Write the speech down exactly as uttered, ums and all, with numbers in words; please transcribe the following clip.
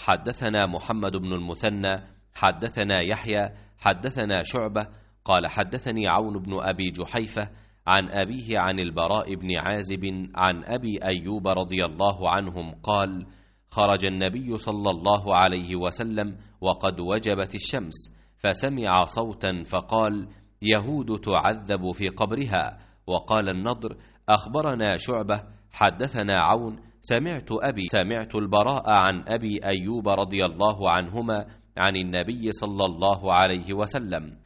حدثنا محمد بن المثنى حدثنا يحيى حدثنا شعبة قال حدثني عون بن أبي جحيفة عن أبيه عن البراء بن عازب عن أبي أيوب رضي الله عنهم قال خرج النبي صلى الله عليه وسلم وقد وجبت الشمس، فسمع صوتا فقال يهود تعذب في قبرها. وقال النضر أخبرنا شعبة حدثنا عون سمعت أبي سمعت البراء عن أبي أيوب رضي الله عنهما عن النبي صلى الله عليه وسلم